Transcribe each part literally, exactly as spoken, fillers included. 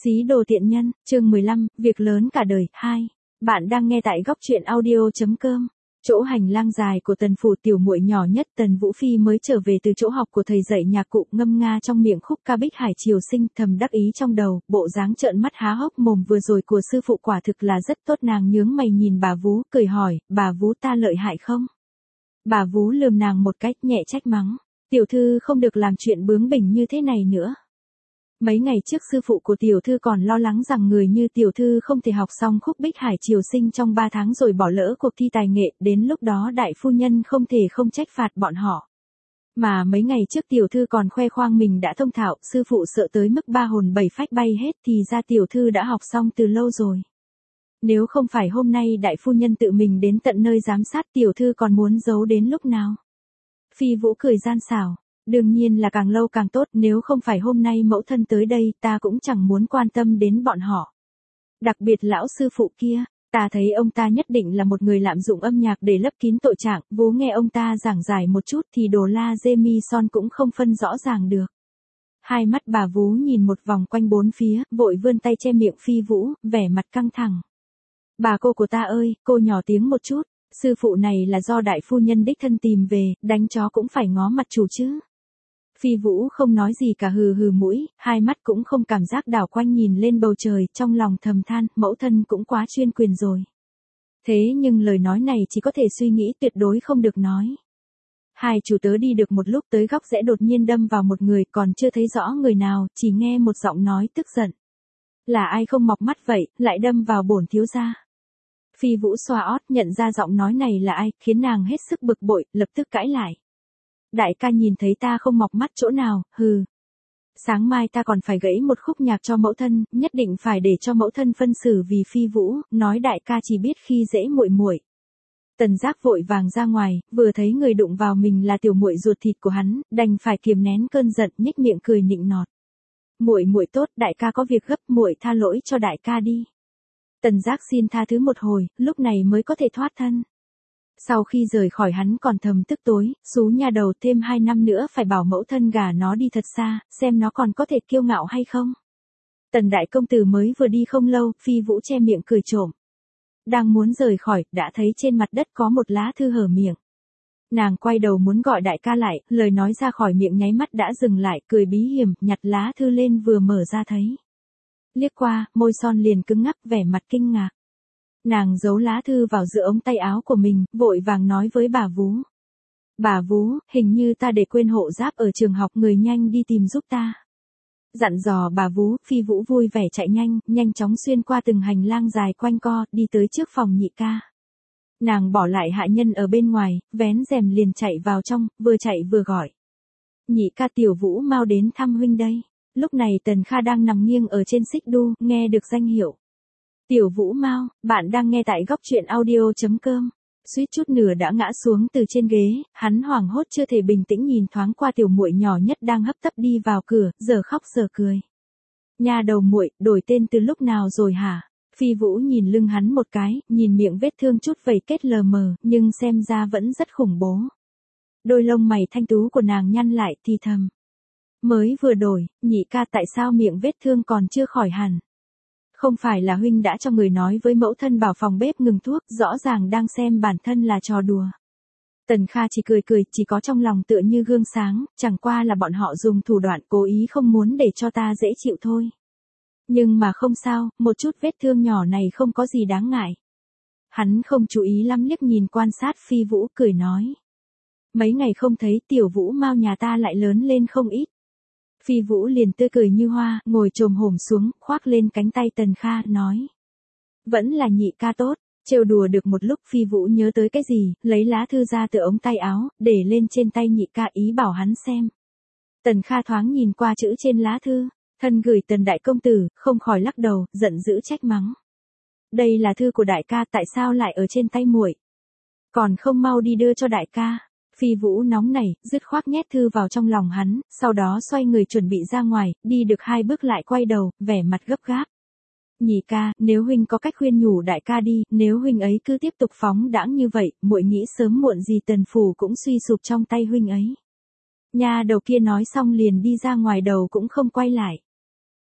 Xí đồ tiện nhân, chương mười lăm, việc lớn cả đời, hai. Bạn đang nghe tại góc truyện audio.com. Chỗ hành lang dài của Tần phủ, tiểu muội nhỏ nhất Tần Vũ Phi mới trở về từ chỗ học của thầy dạy nhạc cụ, ngâm nga trong miệng khúc ca Bích Hải Triều Sinh, thầm đắc ý trong đầu, bộ dáng trợn mắt há hốc mồm vừa rồi của sư phụ quả thực là rất tốt. Nàng nhướng mày nhìn bà Vú, cười hỏi, bà Vú ta lợi hại không? Bà Vú lườm nàng một cách, nhẹ trách mắng, tiểu thư không được làm chuyện bướng bỉnh như thế này nữa. Mấy ngày trước sư phụ của tiểu thư còn lo lắng rằng người như tiểu thư không thể học xong khúc Bích Hải Triều Sinh trong ba tháng rồi bỏ lỡ cuộc thi tài nghệ, đến lúc đó đại phu nhân không thể không trách phạt bọn họ. Mà mấy ngày trước tiểu thư còn khoe khoang mình đã thông thạo, sư phụ sợ tới mức ba hồn bảy phách bay hết, thì ra tiểu thư đã học xong từ lâu rồi. Nếu không phải hôm nay đại phu nhân tự mình đến tận nơi giám sát, tiểu thư còn muốn giấu đến lúc nào? Phi Vũ cười gian xảo. Đương nhiên là càng lâu càng tốt, nếu không phải hôm nay mẫu thân tới đây, ta cũng chẳng muốn quan tâm đến bọn họ. Đặc biệt lão sư phụ kia, ta thấy ông ta nhất định là một người lạm dụng âm nhạc để lấp kín tội trạng, Vú nghe ông ta giảng giải một chút thì đồ la dê mi son cũng không phân rõ ràng được. Hai mắt bà Vú nhìn một vòng quanh bốn phía, vội vươn tay che miệng Phi Vũ, vẻ mặt căng thẳng. Bà cô của ta ơi, cô nhỏ tiếng một chút, sư phụ này là do đại phu nhân đích thân tìm về, đánh chó cũng phải ngó mặt chủ chứ. Phi Vũ không nói gì cả, hừ hừ mũi, hai mắt cũng không cảm giác đảo quanh nhìn lên bầu trời, trong lòng thầm than, mẫu thân cũng quá chuyên quyền rồi. Thế nhưng lời nói này chỉ có thể suy nghĩ, tuyệt đối không được nói. Hai chủ tớ đi được một lúc tới góc rẽ đột nhiên đâm vào một người, còn chưa thấy rõ người nào, chỉ nghe một giọng nói tức giận. Là ai không mọc mắt vậy, lại đâm vào bổn thiếu gia. Phi Vũ xoa ót, nhận ra giọng nói này là ai, khiến nàng hết sức bực bội, lập tức cãi lại. Đại ca nhìn thấy ta không mọc mắt chỗ nào, hừ. Sáng mai ta còn phải gãy một khúc nhạc cho mẫu thân, nhất định phải để cho mẫu thân phân xử. Vì Phi Vũ, nói đại ca chỉ biết khi dễ muội muội. Tần Giác vội vàng ra ngoài, vừa thấy người đụng vào mình là tiểu muội ruột thịt của hắn, đành phải kiềm nén cơn giận, nhếch miệng cười nịnh nọt. Muội muội tốt, đại ca có việc gấp, muội tha lỗi cho đại ca đi. Tần Giác xin tha thứ một hồi, lúc này mới có thể thoát thân. Sau khi rời khỏi hắn còn thầm tức tối, xú nhà đầu, thêm hai năm nữa phải bảo mẫu thân gả nó đi thật xa, xem nó còn có thể kiêu ngạo hay không. Tần đại công tử mới vừa đi không lâu, Phi Vũ che miệng cười trộm. Đang muốn rời khỏi, đã thấy trên mặt đất có một lá thư hở miệng. Nàng quay đầu muốn gọi đại ca lại, lời nói ra khỏi miệng nháy mắt đã dừng lại, cười bí hiểm, nhặt lá thư lên vừa mở ra thấy. Liếc qua, môi son liền cứng ngắc, vẻ mặt kinh ngạc. Nàng giấu lá thư vào giữa ống tay áo của mình, vội vàng nói với bà Vú. Bà Vú, hình như ta để quên hộ giáp ở trường học, người nhanh đi tìm giúp ta. Dặn dò bà Vú, Phi Vũ vui vẻ chạy nhanh, nhanh chóng xuyên qua từng hành lang dài quanh co, đi tới trước phòng nhị ca. Nàng bỏ lại hạ nhân ở bên ngoài, vén rèm liền chạy vào trong, vừa chạy vừa gọi. Nhị ca, tiểu Vũ mau đến thăm huynh đây. Lúc này Tần Kha đang nằm nghiêng ở trên xích đu, nghe được danh hiệu. Tiểu Vũ mau, bạn đang nghe tại góc truyện audio.com. Suýt chút nữa đã ngã xuống từ trên ghế, hắn hoảng hốt chưa thể bình tĩnh nhìn thoáng qua tiểu muội nhỏ nhất đang hấp tấp đi vào cửa, giờ khóc giờ cười. Nhà đầu muội, đổi tên từ lúc nào rồi hả? Phi Vũ nhìn lưng hắn một cái, nhìn miệng vết thương chút vẩy kết lờ mờ, nhưng xem ra vẫn rất khủng bố. Đôi lông mày thanh tú của nàng nhăn lại, thì thầm. Mới vừa đổi, nhị ca, tại sao miệng vết thương còn chưa khỏi hẳn? Không phải là huynh đã cho người nói với mẫu thân bảo phòng bếp ngừng thuốc, rõ ràng đang xem bản thân là trò đùa. Tần Kha chỉ cười cười, chỉ có trong lòng tựa như gương sáng, chẳng qua là bọn họ dùng thủ đoạn cố ý không muốn để cho ta dễ chịu thôi. Nhưng mà không sao, một chút vết thương nhỏ này không có gì đáng ngại. Hắn không chú ý lắm, liếc nhìn quan sát Phi Vũ, cười nói. Mấy ngày không thấy, tiểu Vũ mau nhà ta lại lớn lên không ít. Phi Vũ liền tươi cười như hoa, ngồi chồm hổm xuống, khoác lên cánh tay Tần Kha, nói. Vẫn là nhị ca tốt, trêu đùa được một lúc Phi Vũ nhớ tới cái gì, lấy lá thư ra từ ống tay áo, để lên trên tay nhị ca, ý bảo hắn xem. Tần Kha thoáng nhìn qua chữ trên lá thư, thân gửi Tần đại công tử, không khỏi lắc đầu, giận dữ trách mắng. Đây là thư của đại ca, tại sao lại ở trên tay muội? Còn không mau đi đưa cho đại ca. Phi Vũ nóng nảy, dứt khoát nhét thư vào trong lòng hắn, sau đó xoay người chuẩn bị ra ngoài, đi được hai bước lại quay đầu, vẻ mặt gấp gáp. Nhị ca, nếu huynh có cách khuyên nhủ đại ca đi, nếu huynh ấy cứ tiếp tục phóng đãng như vậy, muội nghĩ sớm muộn gì Tần phủ cũng suy sụp trong tay huynh ấy. Nha đầu kia nói xong liền đi ra ngoài, đầu cũng không quay lại.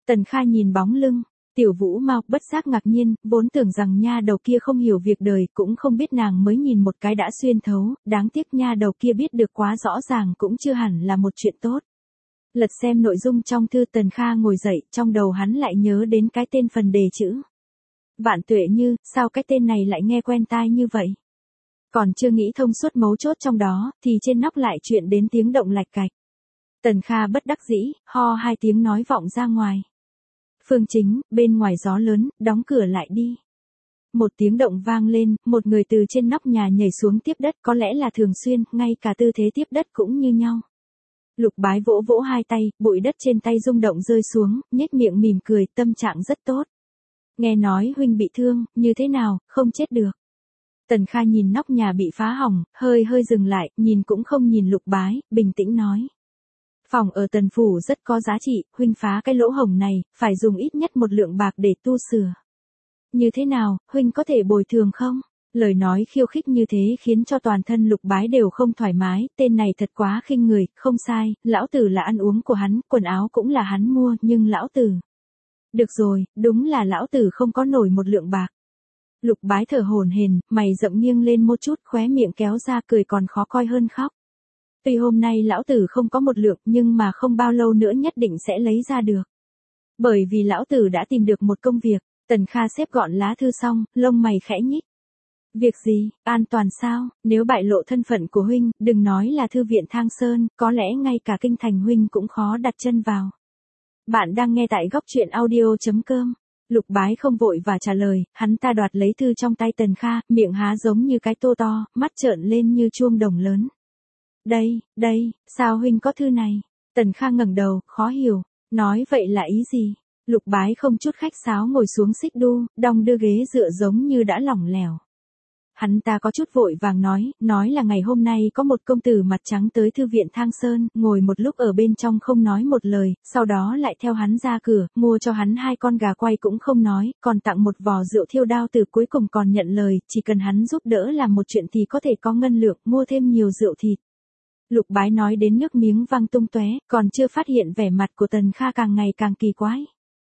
Tần Kha nhìn bóng lưng, Tiểu Vũ Mao bất giác ngạc nhiên, vốn tưởng rằng nha đầu kia không hiểu việc đời, cũng không biết nàng mới nhìn một cái đã xuyên thấu, đáng tiếc nha đầu kia biết được quá rõ ràng cũng chưa hẳn là một chuyện tốt. Lật xem nội dung trong thư, Tần Kha ngồi dậy, trong đầu hắn lại nhớ đến cái tên phần đề chữ. Vạn Tuệ Như, sao cái tên này lại nghe quen tai như vậy? Còn chưa nghĩ thông suốt mấu chốt trong đó, thì trên nóc lại chuyện đến tiếng động lạch cạch. Tần Kha bất đắc dĩ, ho hai tiếng nói vọng ra ngoài. Phương Chính, bên ngoài gió lớn, đóng cửa lại đi. Một tiếng động vang lên, một người từ trên nóc nhà nhảy xuống tiếp đất, có lẽ là thường xuyên, ngay cả tư thế tiếp đất cũng như nhau. Lục Bái vỗ vỗ hai tay, bụi đất trên tay rung động rơi xuống, nhếch miệng mỉm cười, tâm trạng rất tốt. Nghe nói huynh bị thương, như thế nào, không chết được. Tần Kha nhìn nóc nhà bị phá hỏng, hơi hơi dừng lại, nhìn cũng không nhìn Lục Bái, bình tĩnh nói. Phòng ở Tần Phủ rất có giá trị, huynh phá cái lỗ hổng này, phải dùng ít nhất một lượng bạc để tu sửa. Như thế nào, huynh có thể bồi thường không? Lời nói khiêu khích như thế khiến cho toàn thân Lục Bái đều không thoải mái, tên này thật quá khinh người, không sai, lão tử là ăn uống của hắn, quần áo cũng là hắn mua, nhưng lão tử... Được rồi, đúng là lão tử không có nổi một lượng bạc. Lục Bái thở hổn hển, mày rậm nghiêng lên một chút, khóe miệng kéo ra cười còn khó coi hơn khóc. Tuy hôm nay lão tử không có một lượng, nhưng mà không bao lâu nữa nhất định sẽ lấy ra được. Bởi vì lão tử đã tìm được một công việc. Tần Kha xếp gọn lá thư xong, lông mày khẽ nhích. Việc gì, an toàn sao, nếu bại lộ thân phận của huynh, đừng nói là thư viện Thang Sơn, có lẽ ngay cả kinh thành huynh cũng khó đặt chân vào. Bạn đang nghe tại góc truyện audio chấm com. Lục Bái không vội và trả lời, hắn ta đoạt lấy thư trong tay Tần Kha, miệng há giống như cái tô to, mắt trợn lên như chuông đồng lớn. Đây, đây, sao huynh có thư này? Tần Kha ngẩng đầu, khó hiểu, nói vậy là ý gì? Lục Bái không chút khách sáo ngồi xuống xích đu, đong đưa ghế dựa giống như đã lỏng lẻo. Hắn ta có chút vội vàng nói, nói là ngày hôm nay có một công tử mặt trắng tới thư viện Thang Sơn, ngồi một lúc ở bên trong không nói một lời, sau đó lại theo hắn ra cửa, mua cho hắn hai con gà quay cũng không nói, còn tặng một vò rượu thiêu đao từ, cuối cùng còn nhận lời, chỉ cần hắn giúp đỡ làm một chuyện thì có thể có ngân lượng, mua thêm nhiều rượu thịt. Lục Bái nói đến nước miếng văng tung tóe, còn chưa phát hiện vẻ mặt của Tần Kha càng ngày càng kỳ quái.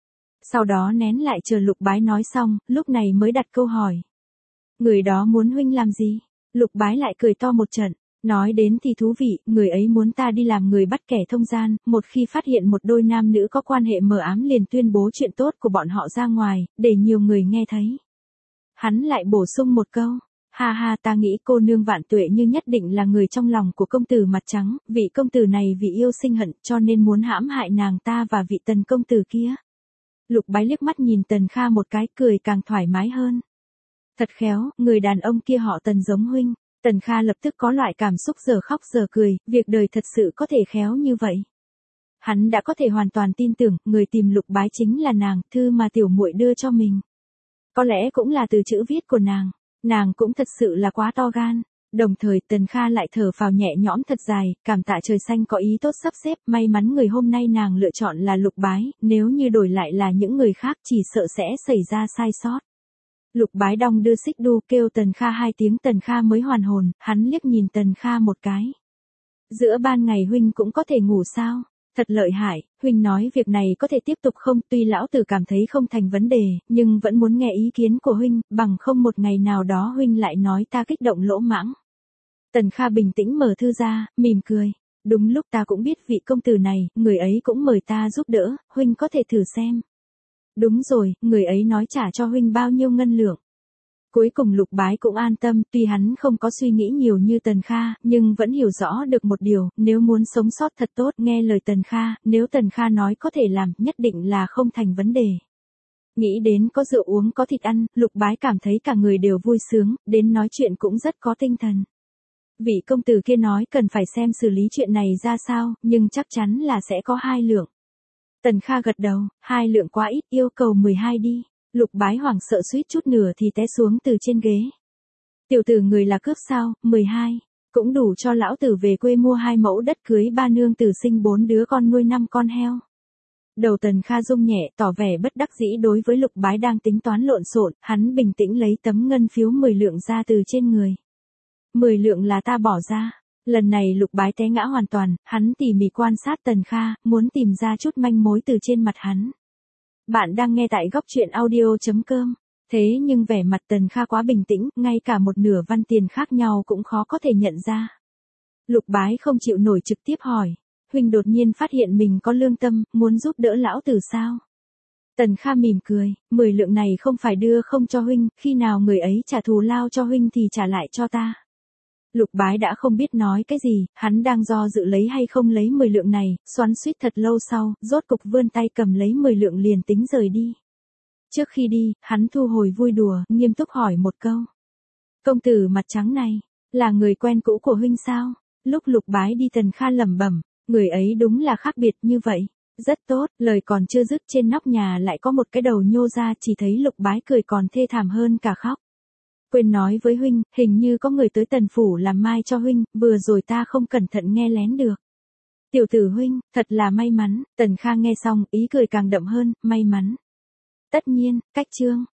Sau đó nén lại chờ Lục Bái nói xong, lúc này mới đặt câu hỏi. Người đó muốn huynh làm gì? Lục Bái lại cười to một trận, nói đến thì thú vị, người ấy muốn ta đi làm người bắt kẻ thông gian, một khi phát hiện một đôi nam nữ có quan hệ mờ ám liền tuyên bố chuyện tốt của bọn họ ra ngoài, để nhiều người nghe thấy. Hắn lại bổ sung một câu. Ha ha, ta nghĩ cô nương Vạn Tuệ Như nhất định là người trong lòng của công tử mặt trắng, vị công tử này vì yêu sinh hận cho nên muốn hãm hại nàng ta và vị Tần công tử kia. Lục Bái liếc mắt nhìn Tần Kha một cái, cười càng thoải mái hơn. Thật khéo, người đàn ông kia họ Tần giống huynh. Tần Kha lập tức có loại cảm xúc giờ khóc giờ cười, việc đời thật sự có thể khéo như vậy. Hắn đã có thể hoàn toàn tin tưởng, người tìm Lục Bái chính là nàng, thư mà tiểu muội đưa cho mình. Có lẽ cũng là từ chữ viết của nàng. Nàng cũng thật sự là quá to gan. Đồng thời Tần Kha lại thở phào nhẹ nhõm thật dài, cảm tạ trời xanh có ý tốt sắp xếp, may mắn người hôm nay nàng lựa chọn là Lục Bái, nếu như đổi lại là những người khác chỉ sợ sẽ xảy ra sai sót. Lục Bái đong đưa xích đu kêu Tần Kha hai tiếng, Tần Kha mới hoàn hồn, hắn liếc nhìn Tần Kha một cái. Giữa ban ngày huynh cũng có thể ngủ sao? Thật lợi hại, huynh nói việc này có thể tiếp tục không, tuy lão tử cảm thấy không thành vấn đề, nhưng vẫn muốn nghe ý kiến của huynh, bằng không một ngày nào đó huynh lại nói ta kích động lỗ mãng. Tần Kha bình tĩnh mở thư ra, mỉm cười. Đúng lúc ta cũng biết vị công tử này, người ấy cũng mời ta giúp đỡ, huynh có thể thử xem. Đúng rồi, người ấy nói trả cho huynh bao nhiêu ngân lượng. Cuối cùng Lục Bái cũng an tâm, tuy hắn không có suy nghĩ nhiều như Tần Kha, nhưng vẫn hiểu rõ được một điều, nếu muốn sống sót thật tốt, nghe lời Tần Kha, nếu Tần Kha nói có thể làm, nhất định là không thành vấn đề. Nghĩ đến có rượu uống có thịt ăn, Lục Bái cảm thấy cả người đều vui sướng, đến nói chuyện cũng rất có tinh thần. Vị công tử kia nói cần phải xem xử lý chuyện này ra sao, nhưng chắc chắn là sẽ có hai lượng. Tần Kha gật đầu, hai lượng quá ít, yêu cầu mười hai đi. Lục Bái hoảng sợ suýt chút nửa thì té xuống từ trên ghế. Tiểu tử người là cướp sao, mười hai, cũng đủ cho lão tử về quê mua hai mẫu đất cưới ba nương tử sinh bốn đứa con nuôi năm con heo. Đầu Tần Kha rung nhẹ, tỏ vẻ bất đắc dĩ đối với Lục Bái đang tính toán lộn xộn, hắn bình tĩnh lấy tấm ngân phiếu mười lượng ra từ trên người. mười lượng là ta bỏ ra. Lần này Lục Bái té ngã hoàn toàn, hắn tỉ mỉ quan sát Tần Kha, muốn tìm ra chút manh mối từ trên mặt hắn. Bạn đang nghe tại góc chuyện audio chấm com. Thế nhưng vẻ mặt Tần Kha quá bình tĩnh, ngay cả một nửa văn tiền khác nhau cũng khó có thể nhận ra. Lục Bái không chịu nổi trực tiếp hỏi. Huynh đột nhiên phát hiện mình có lương tâm, muốn giúp đỡ lão tử sao? Tần Kha mỉm cười, mười lượng này không phải đưa không cho huynh, khi nào người ấy trả thù lao cho huynh thì trả lại cho ta. Lục Bái đã không biết nói cái gì, hắn đang do dự lấy hay không lấy mười lượng này, xoắn xuýt thật lâu sau, rốt cục vươn tay cầm lấy mười lượng liền tính rời đi. Trước khi đi, hắn thu hồi vui đùa, nghiêm túc hỏi một câu. Công tử mặt trắng này, là người quen cũ của huynh sao? Lúc Lục Bái đi Tần Kha lẩm bẩm, người ấy đúng là khác biệt như vậy. Rất tốt, lời còn chưa dứt trên nóc nhà lại có một cái đầu nhô ra, chỉ thấy Lục Bái cười còn thê thảm hơn cả khóc. Quên nói với huynh, hình như có người tới Tần phủ làm mai cho huynh, vừa rồi ta không cẩn thận nghe lén được. Tiểu tử huynh, thật là may mắn. Tần Kha nghe xong, ý cười càng đậm hơn, may mắn. Tất nhiên, cách chương.